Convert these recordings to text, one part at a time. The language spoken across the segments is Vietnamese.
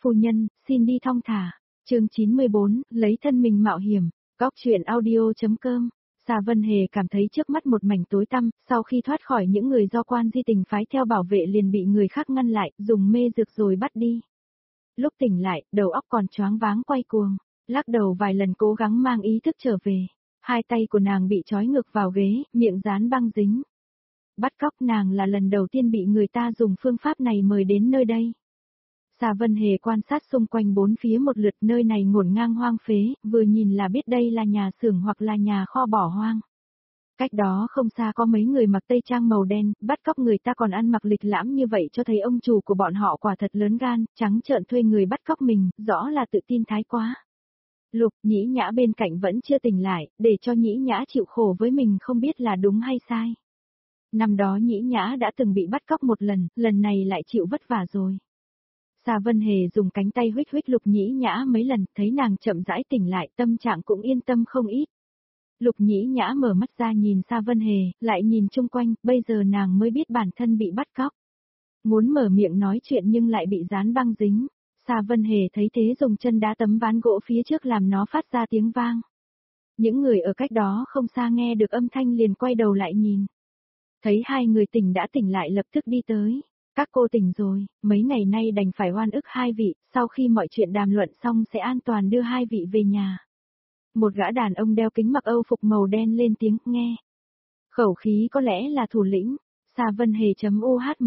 Phu nhân, xin đi thong thả. Chương 94, lấy thân mình mạo hiểm. Góc truyện audio.com. Sa Vân Hề cảm thấy trước mắt một mảnh tối tăm, sau khi thoát khỏi những người do quan di tình phái theo bảo vệ liền bị người khác ngăn lại, dùng mê dược rồi bắt đi. Lúc tỉnh lại, đầu óc còn choáng váng quay cuồng, lắc đầu vài lần cố gắng mang ý thức trở về. Hai tay của nàng bị trói ngược vào ghế, miệng dán băng dính. Bắt cóc nàng là lần đầu tiên bị người ta dùng phương pháp này mời đến nơi đây. Sa Vân Hề quan sát xung quanh bốn phía một lượt, nơi này ngổn ngang hoang phế, vừa nhìn là biết đây là nhà xưởng hoặc là nhà kho bỏ hoang. Cách đó không xa có mấy người mặc tây trang màu đen, bắt cóc người ta còn ăn mặc lịch lãm như vậy cho thấy ông chủ của bọn họ quả thật lớn gan, trắng trợn thuê người bắt cóc mình, rõ là tự tin thái quá. Lục Nhĩ Nhã bên cạnh vẫn chưa tỉnh lại, để cho Nhĩ Nhã chịu khổ với mình không biết là đúng hay sai. Năm đó Nhĩ Nhã đã từng bị bắt cóc một lần này lại chịu vất vả rồi. Sa Vân Hề dùng cánh tay huých huých Lục Nhĩ Nhã mấy lần, thấy nàng chậm rãi tỉnh lại, tâm trạng cũng yên tâm không ít. Lục Nhĩ Nhã mở mắt ra nhìn Sa Vân Hề, lại nhìn chung quanh, bây giờ nàng mới biết bản thân bị bắt cóc. Muốn mở miệng nói chuyện nhưng lại bị dán băng dính. Sa Vân Hề thấy thế dùng chân đá tấm ván gỗ phía trước làm nó phát ra tiếng vang. Những người ở cách đó không xa nghe được âm thanh liền quay đầu lại nhìn. Thấy hai người tỉnh đã tỉnh lại lập tức đi tới. Các cô tỉnh rồi, mấy ngày nay đành phải oan ức hai vị, sau khi mọi chuyện đàm luận xong sẽ an toàn đưa hai vị về nhà. Một gã đàn ông đeo kính mặc Âu phục màu đen lên tiếng, nghe. Khẩu khí có lẽ là thủ lĩnh. Sa Vân Hề.uhm,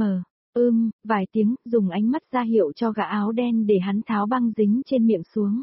vài tiếng, dùng ánh mắt ra hiệu cho gã áo đen để hắn tháo băng dính trên miệng xuống.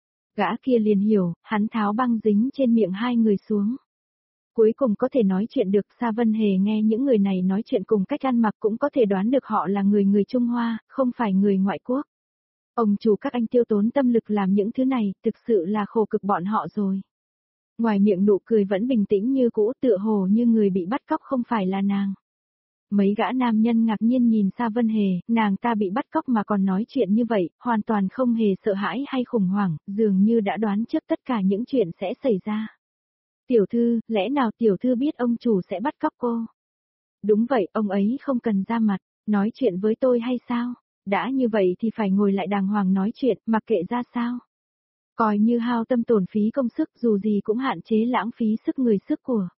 Gã kia liền hiểu, hắn tháo băng dính trên miệng hai người xuống. Cuối cùng có thể nói chuyện được. Sa Vân Hề nghe những người này nói chuyện cùng cách ăn mặc cũng có thể đoán được họ là người Trung Hoa, không phải người ngoại quốc. Ông chủ các anh tiêu tốn tâm lực làm những thứ này, thực sự là khổ cực bọn họ rồi. Ngoài miệng nụ cười vẫn bình tĩnh như cũ, tựa hồ như người bị bắt cóc không phải là nàng. Mấy gã nam nhân ngạc nhiên nhìn Sa Vân Hề, nàng ta bị bắt cóc mà còn nói chuyện như vậy, hoàn toàn không hề sợ hãi hay khủng hoảng, dường như đã đoán trước tất cả những chuyện sẽ xảy ra. Tiểu thư, lẽ nào tiểu thư biết ông chủ sẽ bắt cóc cô? Đúng vậy, ông ấy không cần ra mặt, nói chuyện với tôi hay sao? Đã như vậy thì phải ngồi lại đàng hoàng nói chuyện, mặc kệ ra sao? Coi như hao tâm tổn phí công sức, dù gì cũng hạn chế lãng phí sức người sức của.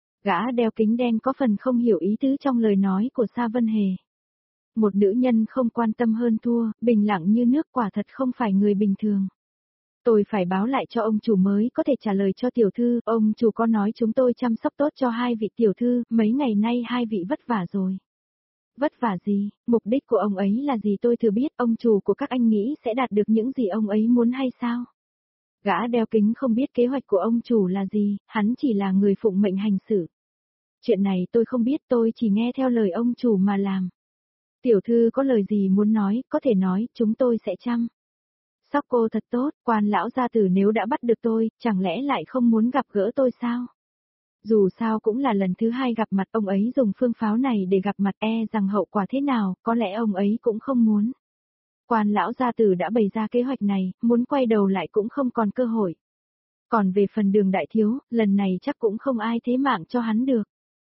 Gã đeo kính đen có phần không hiểu ý tứ trong lời nói của Sa Vân Hề. Một nữ nhân không quan tâm hơn thua, bình lặng như nước, quả thật không phải người bình thường. Tôi phải báo lại cho ông chủ mới có thể trả lời cho tiểu thư, ông chủ có nói chúng tôi chăm sóc tốt cho hai vị tiểu thư, mấy ngày nay hai vị vất vả rồi. Vất vả gì, mục đích của ông ấy là gì tôi thừa biết, ông chủ của các anh nghĩ sẽ đạt được những gì ông ấy muốn hay sao? Gã đeo kính không biết kế hoạch của ông chủ là gì, hắn chỉ là người phụng mệnh hành xử. Chuyện này tôi không biết, tôi chỉ nghe theo lời ông chủ mà làm. Tiểu thư có lời gì muốn nói, có thể nói, chúng tôi sẽ chăm sóc cô thật tốt, quan lão gia tử nếu đã bắt được tôi, chẳng lẽ lại không muốn gặp gỡ tôi sao? Dù sao cũng là lần thứ hai gặp mặt, ông ấy dùng phương pháo này để gặp mặt, rằng hậu quả thế nào, có lẽ ông ấy cũng không muốn. Quan lão gia tử đã bày ra kế hoạch này, muốn quay đầu lại cũng không còn cơ hội. Còn về phần Đường đại thiếu, lần này chắc cũng không ai thế mạng cho hắn được.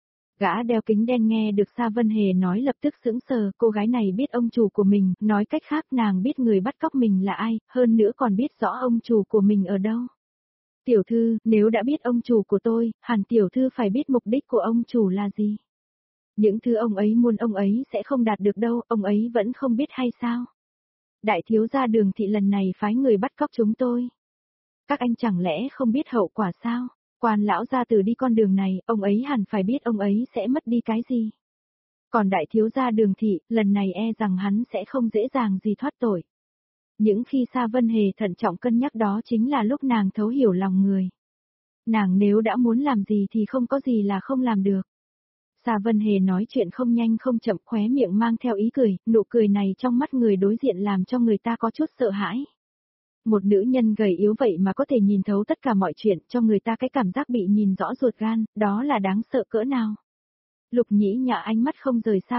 Gã đeo kính đen nghe được Sa Vân Hề nói lập tức sững sờ, cô gái này biết ông chủ của mình, nói cách khác nàng biết người bắt cóc mình là ai, hơn nữa còn biết rõ ông chủ của mình ở đâu. Tiểu thư, nếu đã biết ông chủ của tôi, hẳn tiểu thư phải biết mục đích của ông chủ là gì. Những thứ ông ấy muốn ông ấy sẽ không đạt được đâu, ông ấy vẫn không biết hay sao? Đại thiếu gia Đường thị lần này phái người bắt cóc chúng tôi. Các anh chẳng lẽ không biết hậu quả sao? Quan lão gia tử đi con đường này, ông ấy hẳn phải biết ông ấy sẽ mất đi cái gì. Còn đại thiếu gia Đường thị, lần này rằng hắn sẽ không dễ dàng gì thoát tội. Những khi Sa Vân Hề thận trọng cân nhắc đó chính là lúc nàng thấu hiểu lòng người. Nàng nếu đã muốn làm gì thì không có gì là không làm được. Sa Vân Hề nói chuyện không nhanh không chậm, khóe miệng mang theo ý cười, nụ cười này trong mắt người đối diện làm cho người ta có chút sợ hãi. Một nữ nhân gầy yếu vậy mà có thể nhìn thấu tất cả mọi chuyện, cho người ta cái cảm giác bị nhìn rõ ruột gan, đó là đáng sợ cỡ nào. Lục Nhĩ Nhã ánh mắt không rời Sa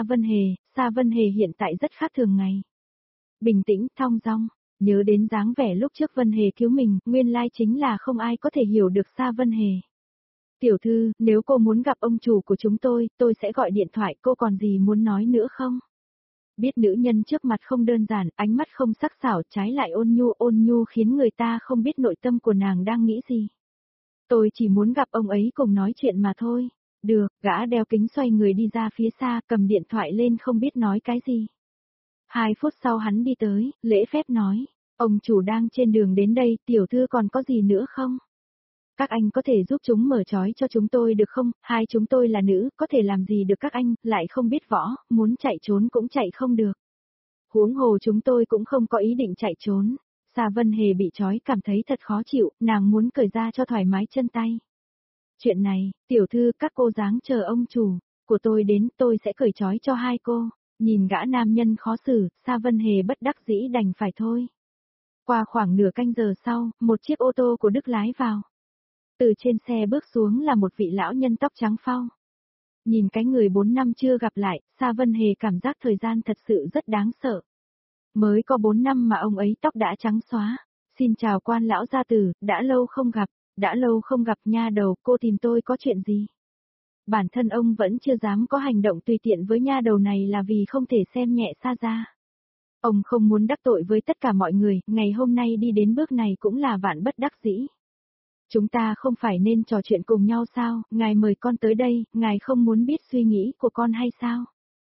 Vân Hề hiện tại rất khác thường ngày. Bình tĩnh, thong dong, nhớ đến dáng vẻ lúc trước Vân Hề cứu mình, nguyên lai chính là không ai có thể hiểu được Sa Vân Hề. Tiểu thư, nếu cô muốn gặp ông chủ của chúng tôi sẽ gọi điện thoại, cô còn gì muốn nói nữa không? Biết nữ nhân trước mặt không đơn giản, ánh mắt không sắc sảo, trái lại ôn nhu khiến người ta không biết nội tâm của nàng đang nghĩ gì. Tôi chỉ muốn gặp ông ấy cùng nói chuyện mà thôi. Được, gã đeo kính xoay người đi ra phía xa, cầm điện thoại lên không biết nói cái gì. 2 phút sau hắn đi tới, lễ phép nói, ông chủ đang trên đường đến đây, tiểu thư còn có gì nữa không? Các anh có thể giúp chúng mở trói cho chúng tôi được không? Hai chúng tôi là nữ, có thể làm gì được các anh, lại không biết võ, muốn chạy trốn cũng chạy không được. Huống hồ chúng tôi cũng không có ý định chạy trốn. Sa Vân Hề bị trói cảm thấy thật khó chịu, nàng muốn cởi ra cho thoải mái chân tay. Chuyện này, tiểu thư các cô dáng chờ ông chủ của tôi đến, tôi sẽ cởi trói cho hai cô. Nhìn gã nam nhân khó xử, Sa Vân Hề bất đắc dĩ đành phải thôi. Qua khoảng nửa canh giờ sau, một chiếc ô tô của Đức lái vào. Từ trên xe bước xuống là một vị lão nhân tóc trắng phau. Nhìn cái người 4 năm chưa gặp lại, Sa Vân Hề cảm giác thời gian thật sự rất đáng sợ. Mới có 4 năm mà ông ấy tóc đã trắng xóa. Xin chào quan lão gia tử, đã lâu không gặp nha đầu, cô tìm tôi có chuyện gì? Bản thân ông vẫn chưa dám có hành động tùy tiện với nha đầu này là vì không thể xem nhẹ Sa gia. Ông không muốn đắc tội với tất cả mọi người, ngày hôm nay đi đến bước này cũng là vạn bất đắc dĩ. Chúng ta không phải nên trò chuyện cùng nhau sao, ngài mời con tới đây, ngài không muốn biết suy nghĩ của con hay sao?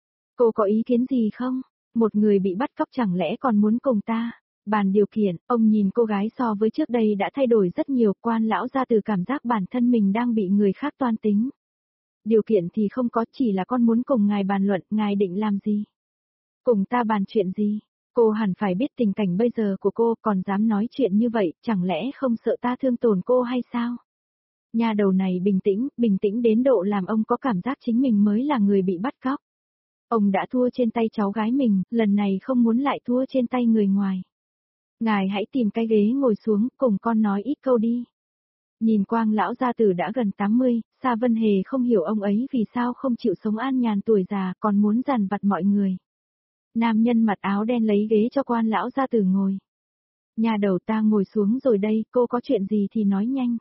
Cô có ý kiến gì không? Một người bị bắt cóc chẳng lẽ còn muốn cùng ta? Bàn điều kiện, ông nhìn cô gái so với trước đây đã thay đổi rất nhiều, quan lão ra từ cảm giác bản thân mình đang bị người khác toan tính. Điều kiện thì không có, chỉ là con muốn cùng ngài bàn luận, ngài định làm gì? Cùng ta bàn chuyện gì? Cô hẳn phải biết tình cảnh bây giờ của cô, còn dám nói chuyện như vậy, chẳng lẽ không sợ ta thương tổn cô hay sao? Nhà đầu này bình tĩnh đến độ làm ông có cảm giác chính mình mới là người bị bắt cóc. Ông đã thua trên tay cháu gái mình, lần này không muốn lại thua trên tay người ngoài. Ngài hãy tìm cái ghế ngồi xuống, cùng con nói ít câu đi. Nhìn Quang lão gia tử đã gần 80, Sa Vân Hề không hiểu ông ấy vì sao không chịu sống an nhàn tuổi già, còn muốn dằn vặt mọi người. Nam nhân mặc áo đen lấy ghế cho quan lão gia tử ngồi. Nhà đầu ta ngồi xuống rồi đây, cô có chuyện gì thì nói nhanh.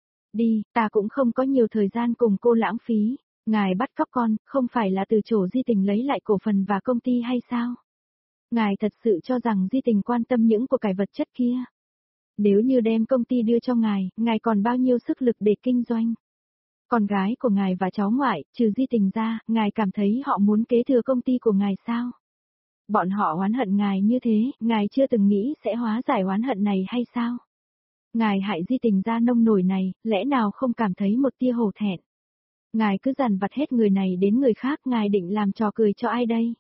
Đi, ta cũng không có nhiều thời gian cùng cô lãng phí. Ngài bắt cóc con, không phải là từ chỗ Di Tình lấy lại cổ phần và công ty hay sao? Ngài thật sự cho rằng Di Tình quan tâm những của cải vật chất kia. Nếu như đem công ty đưa cho ngài còn bao nhiêu sức lực để kinh doanh? Con gái của ngài và cháu ngoại, trừ Di Tình ra, ngài cảm thấy họ muốn kế thừa công ty của ngài sao? Bọn họ oán hận ngài như thế, ngài chưa từng nghĩ sẽ hóa giải oán hận này hay sao? Ngài hại Di Tình ra nông nổi này, lẽ nào không cảm thấy một tia hổ thẹn? Ngài cứ dằn vặt hết người này đến người khác, ngài định làm trò cười cho ai đây?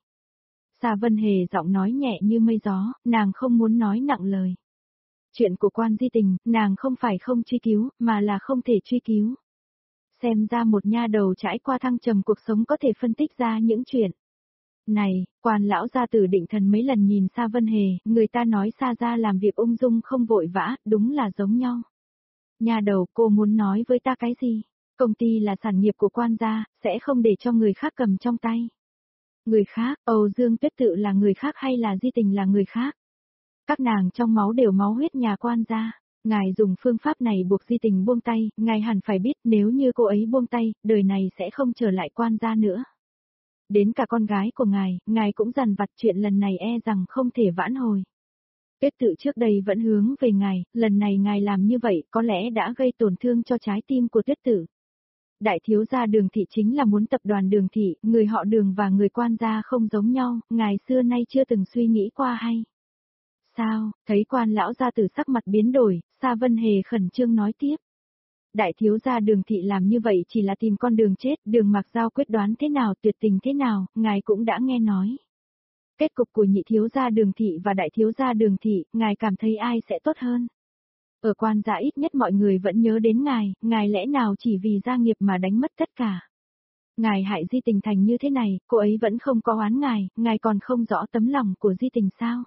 Sa Vân Hề giọng nói nhẹ như mây gió, nàng không muốn nói nặng lời. Chuyện của quan Di Tình, nàng không phải không truy cứu, mà là không thể truy cứu. Xem ra một nha đầu trải qua thăng trầm cuộc sống có thể phân tích ra những chuyện. Này, quan lão gia tử định thần mấy lần nhìn Sa Vân Hề, người ta nói Sa gia làm việc ung dung không vội vã, đúng là giống nhau. Nhà đầu, cô muốn nói với ta cái gì? Công ty là sản nghiệp của quan gia, sẽ không để cho người khác cầm trong tay. Người khác, Âu Dương Tuyết Tự là người khác hay là Di Tình là người khác? Các nàng trong máu đều máu huyết nhà quan gia. Ngài dùng phương pháp này buộc Di Tình buông tay, ngài hẳn phải biết nếu như cô ấy buông tay, đời này sẽ không trở lại quan gia nữa. Đến cả con gái của ngài cũng dằn vặt, chuyện lần này e rằng không thể vãn hồi. Tuyết Tự trước đây vẫn hướng về ngài, lần này ngài làm như vậy có lẽ đã gây tổn thương cho trái tim của Tuyết Tự. Đại thiếu gia Đường Thị chính là muốn tập đoàn Đường Thị, người họ Đường và người quan gia không giống nhau, ngài xưa nay chưa từng suy nghĩ qua hay. Sao, thấy quan lão gia tử sắc mặt biến đổi, Sa Vân Hề khẩn trương nói tiếp. Đại thiếu gia Đường Thị làm như vậy chỉ là tìm con đường chết, Đường Mạc Giao quyết đoán thế nào, tuyệt tình thế nào, ngài cũng đã nghe nói. Kết cục của nhị thiếu gia Đường Thị và đại thiếu gia Đường Thị, ngài cảm thấy ai sẽ tốt hơn? Ở quan gia ít nhất mọi người vẫn nhớ đến ngài lẽ nào chỉ vì gia nghiệp mà đánh mất tất cả? Ngài hại Di Tình thành như thế này, cô ấy vẫn không có oán ngài còn không rõ tấm lòng của Di Tình sao?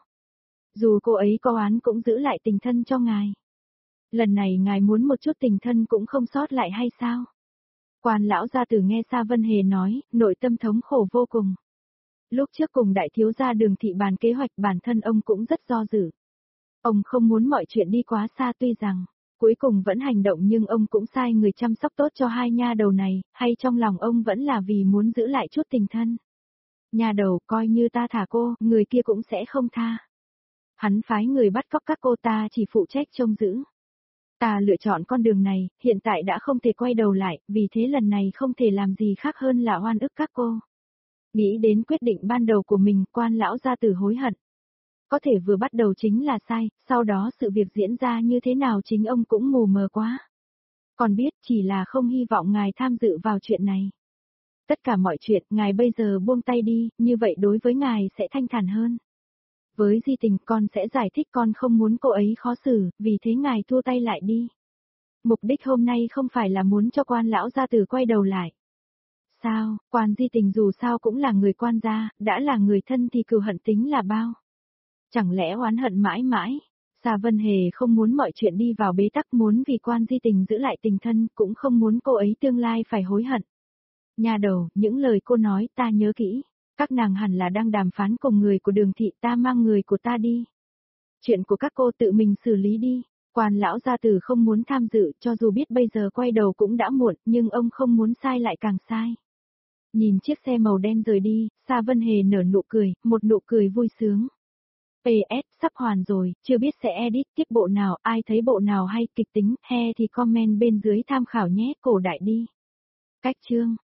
Dù cô ấy có oán cũng giữ lại tình thân cho ngài. Lần này ngài muốn một chút tình thân cũng không sót lại hay sao? Quan lão gia tử nghe Sa Vân Hề nói, nội tâm thống khổ vô cùng. Lúc trước cùng đại thiếu gia Đường Thị bàn kế hoạch, bản thân ông cũng rất do dự. Ông không muốn mọi chuyện đi quá xa, tuy rằng cuối cùng vẫn hành động, nhưng ông cũng sai người chăm sóc tốt cho hai nha đầu này, hay trong lòng ông vẫn là vì muốn giữ lại chút tình thân. Nhà đầu, coi như ta thả cô, người kia cũng sẽ không tha. Hắn phái người bắt cóc các cô, ta chỉ phụ trách trông giữ. Ta lựa chọn con đường này, hiện tại đã không thể quay đầu lại, vì thế lần này không thể làm gì khác hơn là oan ức các cô. Nghĩ đến quyết định ban đầu của mình, Quan lão gia tử hối hận. Có thể vừa bắt đầu chính là sai, sau đó sự việc diễn ra như thế nào chính ông cũng mù mờ quá. Còn biết chỉ là không hy vọng ngài tham dự vào chuyện này. Tất cả mọi chuyện, ngài bây giờ buông tay đi, như vậy đối với ngài sẽ thanh thản hơn. Với Di Tình, con sẽ giải thích con không muốn cô ấy khó xử, vì thế ngài thua tay lại đi. Mục đích hôm nay không phải là muốn cho Quan lão gia tử quay đầu lại. Sao, Quan Di Tình dù sao cũng là người Quan gia, đã là người thân thì cừu hận tính là bao? Chẳng lẽ oán hận mãi mãi? Sa Vân Hề không muốn mọi chuyện đi vào bế tắc, muốn vì Quan Di Tình giữ lại tình thân, cũng không muốn cô ấy tương lai phải hối hận. Nhà đầu, những lời cô nói ta nhớ kỹ. Các nàng hẳn là đang đàm phán cùng người của Đường thị, ta mang người của ta đi. Chuyện của các cô tự mình xử lý đi. Quan lão gia tử không muốn tham dự, cho dù biết bây giờ quay đầu cũng đã muộn, nhưng ông không muốn sai lại càng sai. Nhìn chiếc xe màu đen rời đi, Sa Vân Hề nở nụ cười, một nụ cười vui sướng. PS, sắp hoàn rồi, chưa biết sẽ edit tiếp bộ nào, ai thấy bộ nào hay kịch tính, he thì comment bên dưới tham khảo nhé, cổ đại đi. Cách chương